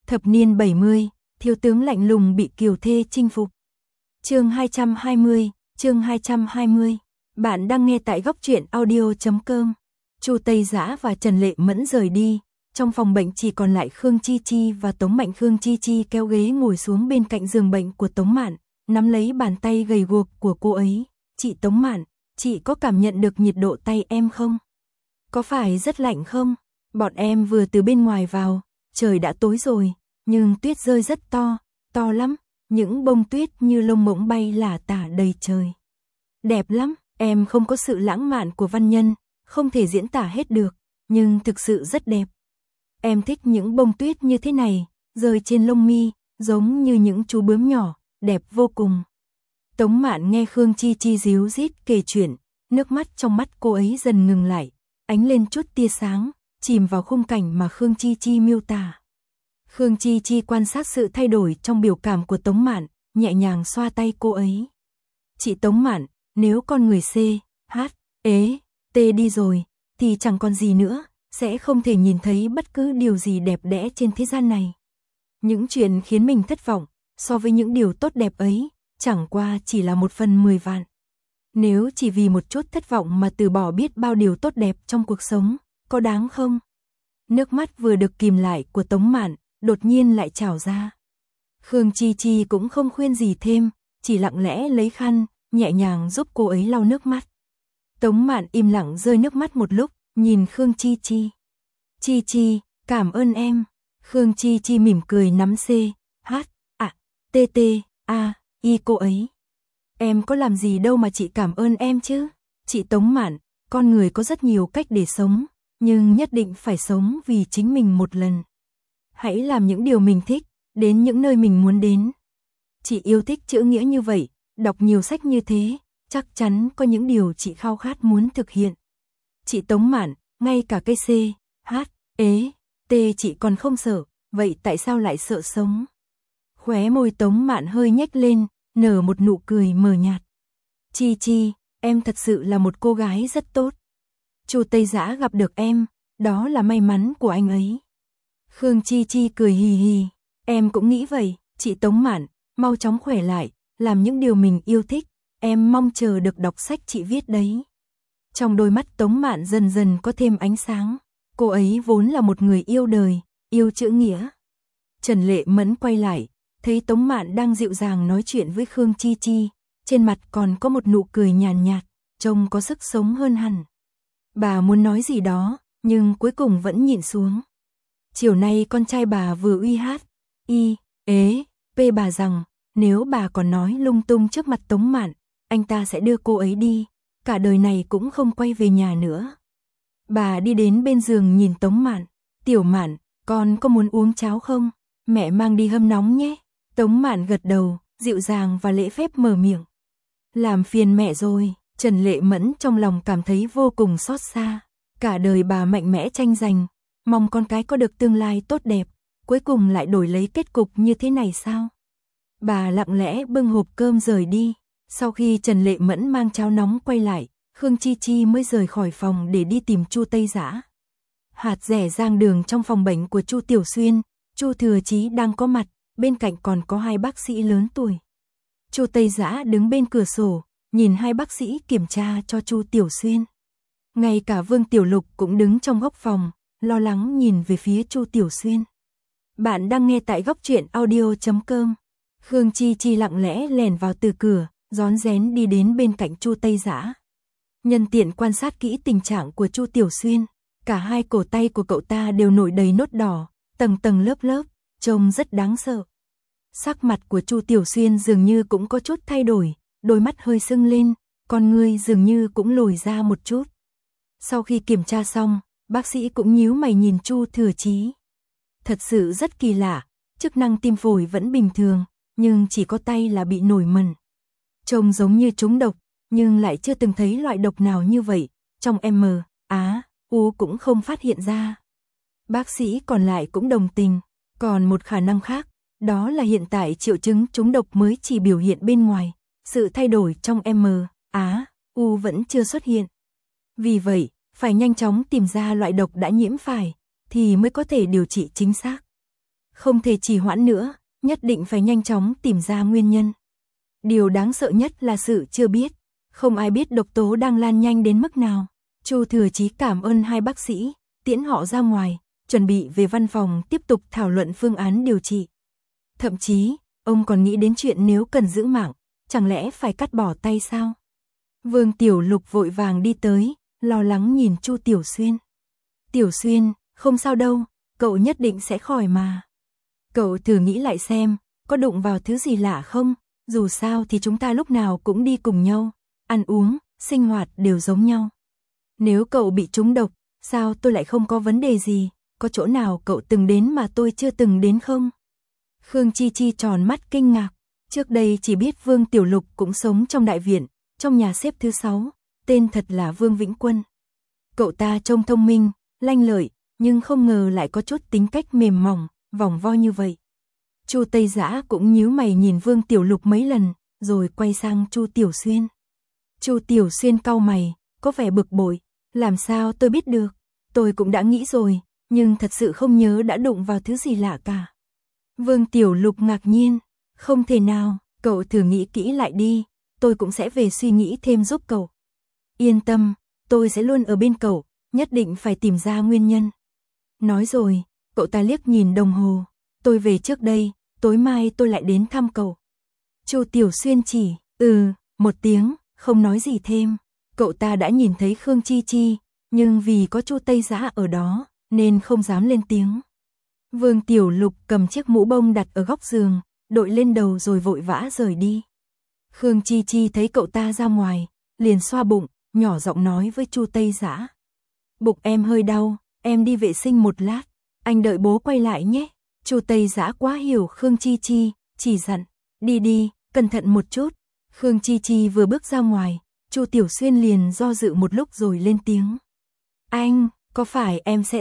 Thập niên 70, thiếu tướng lạnh lùng bị kiều thê chinh phục. Chương 220. Bạn đang nghe tại góc truyện audio.com. Chu Tây Dã và Trần Lệ Mẫn rời đi, trong phòng bệnh chỉ còn lại Khương Chi Chi và Tống Mạn. Khương Chi Chi kéo ghế ngồi xuống bên cạnh giường bệnh của Tống Mạn, nắm lấy bàn tay gầy guộc của cô ấy. "Chị Tống Mạn, chị có cảm nhận được nhiệt độ tay em không? Có phải rất lạnh không? Bọn em vừa từ bên ngoài vào, trời đã tối rồi, nhưng tuyết rơi rất to, to lắm, những bông tuyết như lông mỗng bay lả tả đầy trời. Đẹp lắm, em không có sự lãng mạn của văn nhân, không thể diễn tả hết được, nhưng thực sự rất đẹp. Em thích những bông tuyết như thế này, rơi trên lông mi, giống như những chú bướm nhỏ, đẹp vô cùng." Tống Mạn nghe Khương Chi Chi díu dít kể chuyện, nước mắt trong mắt cô ấy dần ngừng lại, ánh lên chút tia sáng, chìm vào khung cảnh mà Khương Chi Chi miêu tả. Khương Chi Chi quan sát sự thay đổi trong biểu cảm của Tống Mạn, nhẹ nhàng xoa tay cô ấy. "Chị Tống Mạn, nếu con người C, H, E, T đi rồi, thì chẳng còn gì nữa, sẽ không thể nhìn thấy bất cứ điều gì đẹp đẽ trên thế gian này. Những chuyện khiến mình thất vọng, so với những điều tốt đẹp ấy, chẳng qua chỉ là 1/10 vạn. Nếu chỉ vì một chút thất vọng mà từ bỏ biết bao điều tốt đẹp trong cuộc sống, có đáng không?" Nước mắt vừa được kìm lại của Tống Mạn, đột nhiên lại trào ra. Khương Chi Chi cũng không khuyên gì thêm, chỉ lặng lẽ lấy khăn, nhẹ nhàng giúp cô ấy lau nước mắt. Tống Mạn im lặng rơi nước mắt một lúc, nhìn Khương Chi Chi. "Chi Chi, cảm ơn em." Khương Chi Chi mỉm cười nắm C, H, T, T, A, I cô ấy. "Em có làm gì đâu mà chị cảm ơn em chứ. Chị Tống Mạn, con người có rất nhiều cách để sống, nhưng nhất định phải sống vì chính mình một lần. Hãy làm những điều mình thích, đến những nơi mình muốn đến. Chị yêu thích chữ nghĩa như vậy, đọc nhiều sách như thế, chắc chắn có những điều chị khao khát muốn thực hiện. Chị Tống Mạn, ngay cả cái C, H, E, T chị còn không sợ, vậy tại sao lại sợ sống?" Khóe môi Tống Mạn hơi nhếch lên, nở một nụ cười mờ nhạt. "Chi Chi, em thật sự là một cô gái rất tốt. Chu Tây Dã gặp được em, đó là may mắn của anh ấy." Khương Chi Chi cười hì hì. "Em cũng nghĩ vậy, chị Tống Mạn, mau chóng khỏe lại, làm những điều mình yêu thích, em mong chờ được đọc sách chị viết đấy." Trong đôi mắt Tống Mạn dần dần có thêm ánh sáng, cô ấy vốn là một người yêu đời, yêu chữ nghĩa. Trần Lệ Mẫn quay lại, thấy Tống Mạn đang dịu dàng nói chuyện với Khương Chi Chi, trên mặt còn có một nụ cười nhàn nhạt, trông có sức sống hơn hẳn. Bà muốn nói gì đó, nhưng cuối cùng vẫn nhịn xuống. Chiều nay con trai bà vừa uy hát, I, ế, P bà rằng, nếu bà còn nói lung tung trước mặt Tống Mạn, anh ta sẽ đưa cô ấy đi, cả đời này cũng không quay về nhà nữa. Bà đi đến bên giường nhìn Tống Mạn. "Tiểu Mạn, con có muốn uống cháo không? Mẹ mang đi hâm nóng nhé." Tống Mạn gật đầu, dịu dàng và lễ phép mở miệng. "Làm phiền mẹ rồi." Trần Lệ Mẫn trong lòng cảm thấy vô cùng xót xa. Cả đời bà mạnh mẽ tranh giành, mong con cái có được tương lai tốt đẹp, cuối cùng lại đổi lấy kết cục như thế này sao? Bà lặng lẽ bưng hộp cơm rời đi. Sau khi Trần Lệ Mẫn mang cháo nóng quay lại, Khương Chi Chi mới rời khỏi phòng để đi tìm Chu Tây Dã. Hạt rẻ rang đường trong phòng bệnh của Chu Tiểu Xuyên, Chu Thừa Chí đang có mặt, bên cạnh còn có hai bác sĩ lớn tuổi. Chu Tây Dã đứng bên cửa sổ, nhìn hai bác sĩ kiểm tra cho Chu Tiểu Xuyên. Ngay cả Vương Tiểu Lục cũng đứng trong góc phòng, lo lắng nhìn về phía Chu Tiểu Xuyên. Bạn đang nghe tại góc truyện audio.com. Khương Chi Chi lặng lẽ lèn vào từ cửa, rón rén đi đến bên cạnh Chu Tây Dã. Nhân tiện quan sát kỹ tình trạng của Chu Tiểu Xuyên, cả hai cổ tay của cậu ta đều nổi đầy nốt đỏ, tầng tầng lớp lớp, trông rất đáng sợ. Sắc mặt của Chu Tiểu Xuyên dường như cũng có chút thay đổi, đôi mắt hơi sưng lên, con ngươi dường như cũng lồi ra một chút. Sau khi kiểm tra xong, bác sĩ cũng nhíu mày nhìn Chu Thừa Chí. Thật sự rất kỳ lạ, chức năng tim phổi vẫn bình thường, nhưng chỉ có tay là bị nổi mẩn. Trông giống như trúng độc, nhưng lại chưa từng thấy loại độc nào như vậy, trong M, Á, U cũng không phát hiện ra. Bác sĩ còn lại cũng đồng tình, còn một khả năng khác, đó là hiện tại triệu chứng trúng độc mới chỉ biểu hiện bên ngoài, sự thay đổi trong M, Á, U vẫn chưa xuất hiện. Vì vậy, phải nhanh chóng tìm ra loại độc đã nhiễm phải, thì mới có thể điều trị chính xác. Không thể trì hoãn nữa, nhất định phải nhanh chóng tìm ra nguyên nhân. Điều đáng sợ nhất là sự chưa biết. Không ai biết độc tố đang lan nhanh đến mức nào. Chu Thừa Chí cảm ơn hai bác sĩ, tiễn họ ra ngoài, chuẩn bị về văn phòng tiếp tục thảo luận phương án điều trị. Thậm chí, ông còn nghĩ đến chuyện nếu cần giữ mạng, chẳng lẽ phải cắt bỏ tay sao? Vương Tiểu Lục vội vàng đi tới, lo lắng nhìn Chu Tiểu Xuyên. Tiểu Xuyên, không sao đâu, cậu nhất định sẽ khỏi mà. Cậu thử nghĩ lại xem, có đụng vào thứ gì lạ không? Dù sao thì chúng ta lúc nào cũng đi cùng nhau, ăn uống, sinh hoạt đều giống nhau. Nếu cậu bị trúng độc, sao tôi lại không có vấn đề gì? Có chỗ nào cậu từng đến mà tôi chưa từng đến không? Khương Chi Chi tròn mắt kinh ngạc. Trước đây chỉ biết Vương Tiểu Lục cũng sống trong đại viện, trong nhà xếp thứ 6, tên thật là Vương Vĩnh Quân. Cậu ta trông thông minh, lanh lợi, nhưng không ngờ lại có chút tính cách mềm mỏng, vòng vo như vậy. Chu Tây Dã cũng nhíu mày nhìn Vương Tiểu Lục mấy lần, rồi quay sang Chu Tiểu Xuyên. Chu Tiểu Xuyên cau mày, có vẻ bực bội, làm sao tôi biết được? Tôi cũng đã nghĩ rồi, nhưng thật sự không nhớ đã đụng vào thứ gì lạ cả. Vương Tiểu Lục ngạc nhiên, không thể nào, cậu thử nghĩ kỹ lại đi, tôi cũng sẽ về suy nghĩ thêm giúp cậu. Yên tâm, tôi sẽ luôn ở bên cậu, nhất định phải tìm ra nguyên nhân. Nói rồi, cậu ta liếc nhìn đồng hồ, tôi về trước đây, tối mai tôi lại đến thăm cậu. Chu Tiểu Xuyên chỉ, một tiếng, không nói gì thêm. Cậu ta đã nhìn thấy Khương Chi Chi, nhưng vì có Chu Tây Dã ở đó, nên không dám lên tiếng. Vương Tiểu Lục cầm chiếc mũ bông đặt ở góc giường, đội lên đầu rồi vội vã rời đi. Khương Chi Chi thấy cậu ta ra ngoài, liền xoa bụng, nhỏ giọng nói với Chu Tây Dã. Bụng em hơi đau, em đi vệ sinh một lát, anh đợi bố quay lại nhé. Chu Tây Dã quá hiểu Khương Chi Chi, chỉ dặn, đi đi, cẩn thận một chút. Khương Chi Chi vừa bước ra ngoài, Chu Tiểu Xuyên liền do dự một lúc rồi lên tiếng. Anh, có phải em sẽ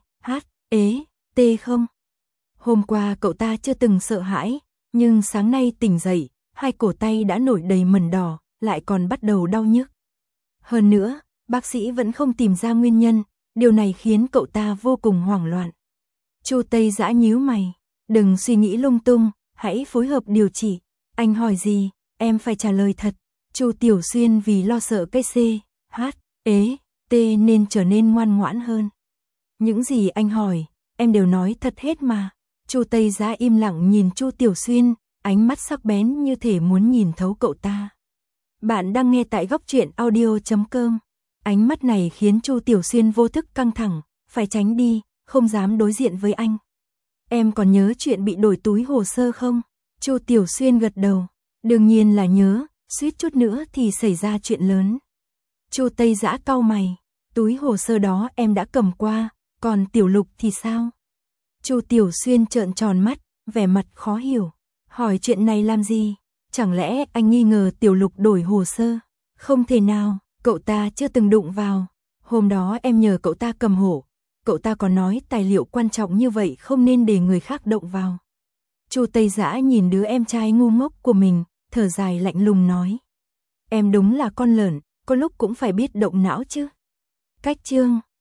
CHT không? Hôm qua cậu ta chưa từng sợ hãi, nhưng sáng nay tỉnh dậy, hai cổ tay đã nổi đầy mẩn đỏ, lại còn bắt đầu đau nhức. Hơn nữa, bác sĩ vẫn không tìm ra nguyên nhân, điều này khiến cậu ta vô cùng hoảng loạn. Chu Tây Dã nhíu mày, đừng suy nghĩ lung tung, hãy phối hợp điều trị. Anh hỏi gì, em phải trả lời thật. Chu Tiểu Xuyên vì lo sợ cái CHT nên trở nên ngoan ngoãn hơn. Những gì anh hỏi, em đều nói thật hết mà. Chu Tây Dã im lặng nhìn Chu Tiểu Xuyên, ánh mắt sắc bén như thể muốn nhìn thấu cậu ta. Bạn đang nghe tại góc truyện audio.com. Ánh mắt này khiến Chu Tiểu Xuyên vô thức căng thẳng, phải tránh đi, không dám đối diện với anh. Em còn nhớ chuyện bị đổi túi hồ sơ không? Chu Tiểu Xuyên gật đầu, đương nhiên là nhớ, suýt chút nữa thì xảy ra chuyện lớn. Chu Tây Dã cau mày, túi hồ sơ đó em đã cầm qua, còn Tiểu Lục thì sao? Chu Tiểu Xuyên trợn tròn mắt, vẻ mặt khó hiểu, hỏi chuyện này làm gì? Chẳng lẽ anh nghi ngờ Tiểu Lục đổi hồ sơ? Không thể nào, cậu ta chưa từng đụng vào. Hôm đó em nhờ cậu ta cầm hộ, cậu ta còn nói tài liệu quan trọng như vậy không nên để người khác động vào. Chu Tây Dã nhìn đứa em trai ngu ngốc của mình, thở dài lạnh lùng nói. Em đúng là con lợn, có lúc cũng phải biết động não chứ. Cách chương